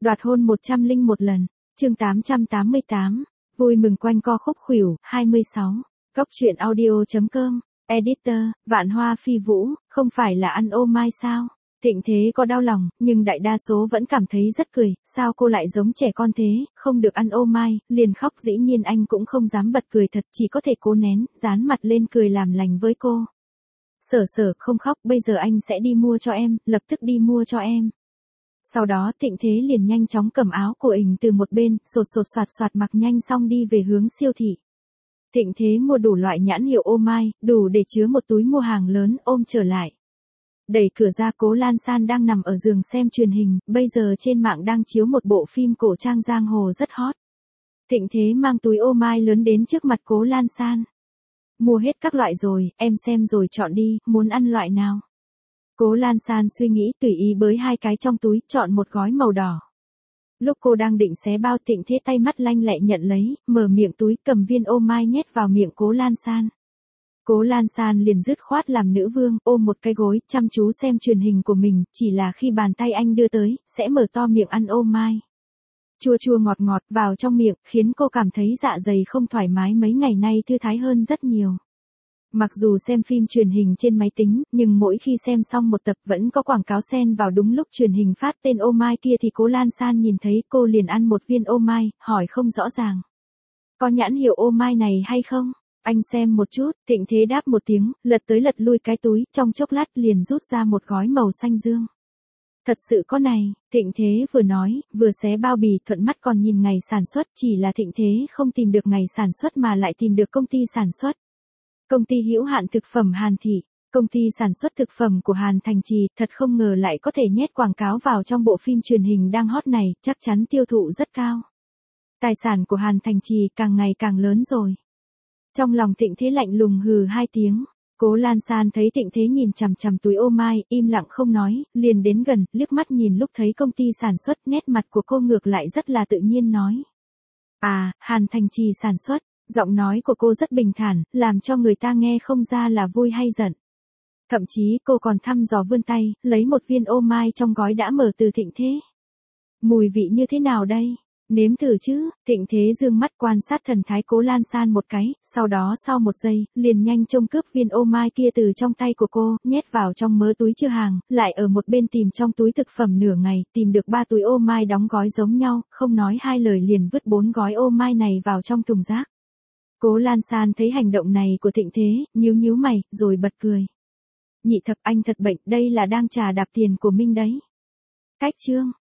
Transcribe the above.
Đoạt hôn 101 lần. Chương 888. Vui mừng quanh co khúc khuỷu, 26. Góc truyện audio.com. Editor, Vạn Hoa Phi Vũ, không phải là ăn ô mai sao? Thịnh Thế có đau lòng, nhưng đại đa số vẫn cảm thấy rất cười, sao cô lại giống trẻ con thế, không được ăn ô mai, liền khóc. Dĩ nhiên anh cũng không dám bật cười thật, chỉ có thể cố nén, dán mặt lên cười làm lành với cô. Sở không khóc, bây giờ anh sẽ đi mua cho em, lập tức đi mua cho em. Sau đó Thịnh Thế liền nhanh chóng cầm áo của ỉnh từ một bên, sột soạt mặc nhanh xong đi về hướng siêu thị. Thịnh Thế mua đủ loại nhãn hiệu ô mai, đủ để chứa một túi mua hàng lớn, ôm trở lại. Đẩy cửa ra, Cố Lan San đang nằm ở giường xem truyền hình, bây giờ trên mạng đang chiếu một bộ phim cổ trang giang hồ rất hot. Thịnh Thế mang túi ô mai lớn đến trước mặt Cố Lan San. Mua hết các loại rồi, em xem rồi chọn đi, muốn ăn loại nào? Cố Lan San suy nghĩ, tùy ý bới hai cái trong túi, chọn một gói màu đỏ. Lúc cô đang định xé bao, Thịnh Thế tay mắt lanh lẹ nhận lấy, mở miệng túi, cầm viên ô mai nhét vào miệng Cố Lan San. Cố Lan San liền dứt khoát làm nữ vương, ôm một cái gối, chăm chú xem truyền hình của mình, chỉ là khi bàn tay anh đưa tới, sẽ mở to miệng ăn ô mai. Chua chua ngọt ngọt vào trong miệng, khiến cô cảm thấy dạ dày không thoải mái, mấy ngày nay thư thái hơn rất nhiều. Mặc dù xem phim truyền hình trên máy tính, nhưng mỗi khi xem xong một tập vẫn có quảng cáo xen vào đúng lúc truyền hình phát tên ô mai kia thì Cố Lan San nhìn thấy, cô liền ăn một viên ô mai, hỏi không rõ ràng. Có nhãn hiệu ô mai này hay không? Anh xem một chút. Thịnh Thế đáp một tiếng, lật tới lật lui cái túi, trong chốc lát liền rút ra một gói màu xanh dương. Thật sự có này, Thịnh Thế vừa nói, vừa xé bao bì, thuận mắt còn nhìn ngày sản xuất, chỉ là Thịnh Thế không tìm được ngày sản xuất mà lại tìm được công ty sản xuất. Công ty hữu hạn thực phẩm Hàn Thị, công ty sản xuất thực phẩm của Hàn Thành Trì, thật không ngờ lại có thể nhét quảng cáo vào trong bộ phim truyền hình đang hot này, chắc chắn tiêu thụ rất cao. Tài sản của Hàn Thành Trì càng ngày càng lớn rồi. Trong lòng Thịnh Thế lạnh lùng hừ hai tiếng. Cố Lan San thấy Thịnh Thế nhìn chằm chằm túi ô mai, im lặng không nói, liền đến gần, liếc mắt nhìn lúc thấy công ty sản xuất, nét mặt của cô ngược lại rất là tự nhiên nói. À, Hàn Thành Trì sản xuất. Giọng nói của cô rất bình thản, làm cho người ta nghe không ra là vui hay giận. Thậm chí cô còn thăm dò vươn tay, lấy một viên ô mai trong gói đã mở từ Thịnh Thế. Mùi vị như thế nào đây? Nếm thử chứ. Thịnh Thế dương mắt quan sát thần thái Cố Lan San một cái, sau đó sau một giây, liền nhanh chóng cướp viên ô mai kia từ trong tay của cô, nhét vào trong mớ túi chứa hàng, lại ở một bên tìm trong túi thực phẩm nửa ngày, tìm được 3 túi ô mai đóng gói giống nhau, không nói hai lời liền vứt 4 gói ô mai này vào trong thùng rác. Cố Lan San thấy hành động này của Thịnh Thế, nhíu mày, rồi bật cười. Nhị thập, anh thật bệnh, đây là đang trà đạp tiền của Minh đấy. Cách chương.